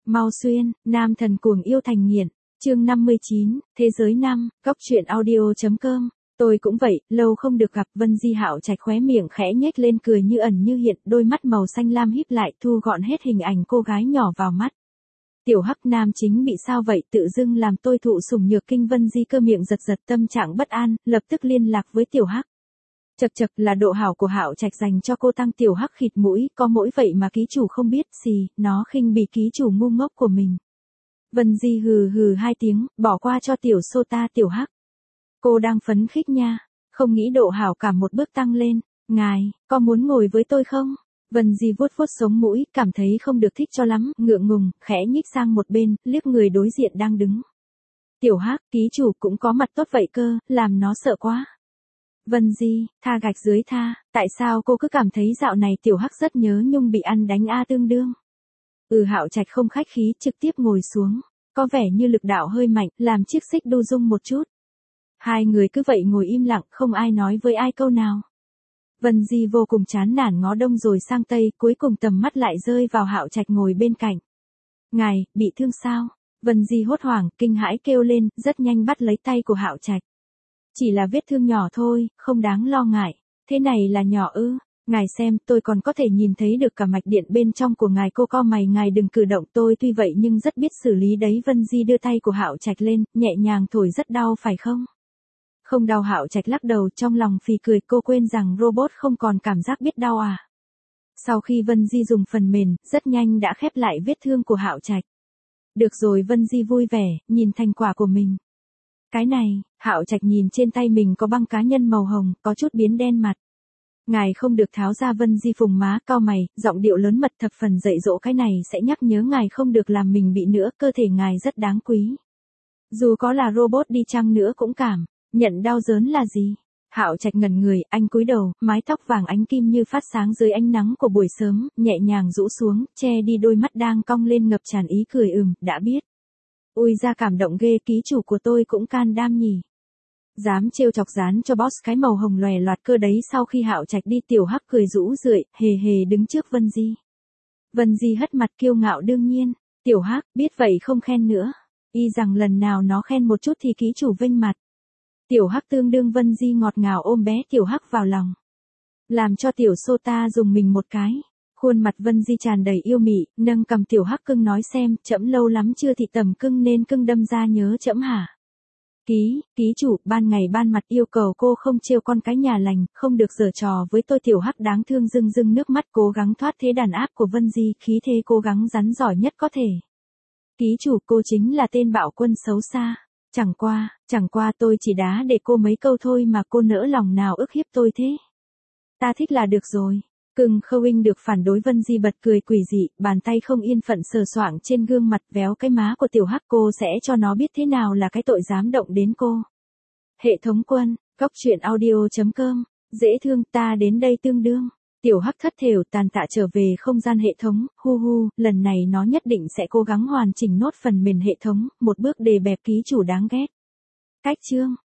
Mau xuyên, nam thần cuồng yêu thành nghiện. Chương 59, Thế giới năm, góc truyện audio.com. Tôi cũng vậy, lâu không được gặp. Vân Di Hạo Trạch khóe miệng khẽ nhếch lên cười như ẩn như hiện, đôi mắt màu xanh lam híp lại thu gọn hết hình ảnh cô gái nhỏ vào mắt. Tiểu Hắc nam chính bị sao vậy, tự dưng làm tôi thụ sủng nhược kinh. Vân Di cơ miệng giật giật, tâm trạng bất an, lập tức liên lạc với Tiểu Hắc. Chật chật, là độ hảo của Hạo Trạch dành cho cô tăng. Tiểu Hắc khịt mũi, có mỗi vậy mà ký chủ không biết. Xì, nó khinh bỉ ký chủ ngu ngốc của mình. Vân Di hừ hừ hai tiếng, bỏ qua cho tiểu Sota. Tiểu Hắc, cô đang phấn khích nha, không nghĩ độ hảo cảm một bước tăng lên. Ngài, có muốn ngồi với tôi không? Vân Di vuốt vuốt sống mũi, cảm thấy không được thích cho lắm, ngượng ngùng, khẽ nhích sang một bên, liếc người đối diện đang đứng. Tiểu Hắc, ký chủ cũng có mặt tốt vậy cơ, làm nó sợ quá. Vân Di, tha gạch dưới tha, tại sao cô cứ cảm thấy dạo này Tiểu Hắc rất nhớ nhung bị ăn đánh a tương đương. Hạo Trạch không khách khí, trực tiếp ngồi xuống, có vẻ như lực đạo hơi mạnh, làm chiếc xích đu rung một chút. Hai người cứ vậy ngồi im lặng, không ai nói với ai câu nào. Vân Di vô cùng chán nản ngó đông rồi sang tây, cuối cùng tầm mắt lại rơi vào Hạo Trạch ngồi bên cạnh. Ngài, bị thương sao? Vân Di hốt hoảng, kinh hãi kêu lên, rất nhanh bắt lấy tay của Hạo Trạch. Chỉ là vết thương nhỏ thôi, không đáng lo ngại. Thế này là nhỏ ư? Ngài xem, tôi còn có thể nhìn thấy được cả mạch điện bên trong của ngài. Cô co mày, ngài đừng cử động, tôi tuy vậy nhưng rất biết xử lý đấy. Vân Di đưa tay của Hạo Trạch lên, nhẹ nhàng thổi. Rất đau phải không? Không đau. Hạo Trạch lắc đầu, trong lòng phì cười, cô quên rằng robot không còn cảm giác biết đau à? Sau khi Vân Di dùng phần mềm, rất nhanh đã khép lại vết thương của Hạo Trạch. Được rồi. Vân Di vui vẻ, nhìn thành quả của mình. Cái này, Hạo Trạch nhìn trên tay mình có băng cá nhân màu hồng, có chút biến đen mặt. Ngài không được tháo ra. Vân Di phùng má, cau mày, giọng điệu lớn mật thập phần dạy dỗ. Cái này sẽ nhắc nhớ ngài không được làm mình bị nữa, cơ thể ngài rất đáng quý. Dù có là robot đi chăng nữa cũng cảm nhận đau đớn là gì? Hạo Trạch ngẩn người, anh cúi đầu, mái tóc vàng ánh kim như phát sáng dưới ánh nắng của buổi sớm, nhẹ nhàng rũ xuống, che đi đôi mắt đang cong lên ngập tràn ý cười. Đã biết. Ui ra cảm động ghê, ký chủ của tôi cũng can đảm nhỉ. Dám trêu chọc dán cho boss cái màu hồng lòe loạt cơ đấy. Sau khi Hạo Trạch đi, Tiểu Hắc cười rũ rượi, hề hề đứng trước Vân Di. Vân Di hất mặt kiêu ngạo, đương nhiên. Tiểu Hắc, biết vậy không khen nữa. Y rằng lần nào nó khen một chút thì ký chủ vênh mặt. Tiểu Hắc tương đương. Vân Di ngọt ngào ôm bé Tiểu Hắc vào lòng, làm cho tiểu Sota dùng mình một cái. Khuôn mặt Vân Di tràn đầy yêu mị, nâng cầm Tiểu Hắc cưng nói xem, trẫm lâu lắm chưa thị tầm cưng nên cưng đâm ra nhớ trẫm hả? Ký chủ, ban ngày ban mặt yêu cầu cô không trêu con cái nhà lành, không được giở trò với tôi. Tiểu Hắc đáng thương rưng rưng nước mắt, cố gắng thoát thế đàn áp của Vân Di, khí thế cố gắng rắn giỏi nhất có thể. Ký chủ, cô chính là tên bạo quân xấu xa. Chẳng qua tôi chỉ đá để cô mấy câu thôi mà cô nỡ lòng nào ức hiếp tôi thế. Ta thích là được rồi. Cưng Khâu được phản đối. Vân Di bật cười quỷ dị, bàn tay không yên phận sờ soạng trên gương mặt, véo cái má của Tiểu Hắc. Cô sẽ cho nó biết thế nào là cái tội dám động đến cô. Hệ thống quân, góc truyện audio.com, dễ thương. Ta đến đây tương đương. Tiểu Hắc thất thểu tàn tạ trở về không gian hệ thống. Lần này nó nhất định sẽ cố gắng hoàn chỉnh nốt phần mềm hệ thống, một bước đề bẹp. Ký chủ đáng ghét. Cách chương.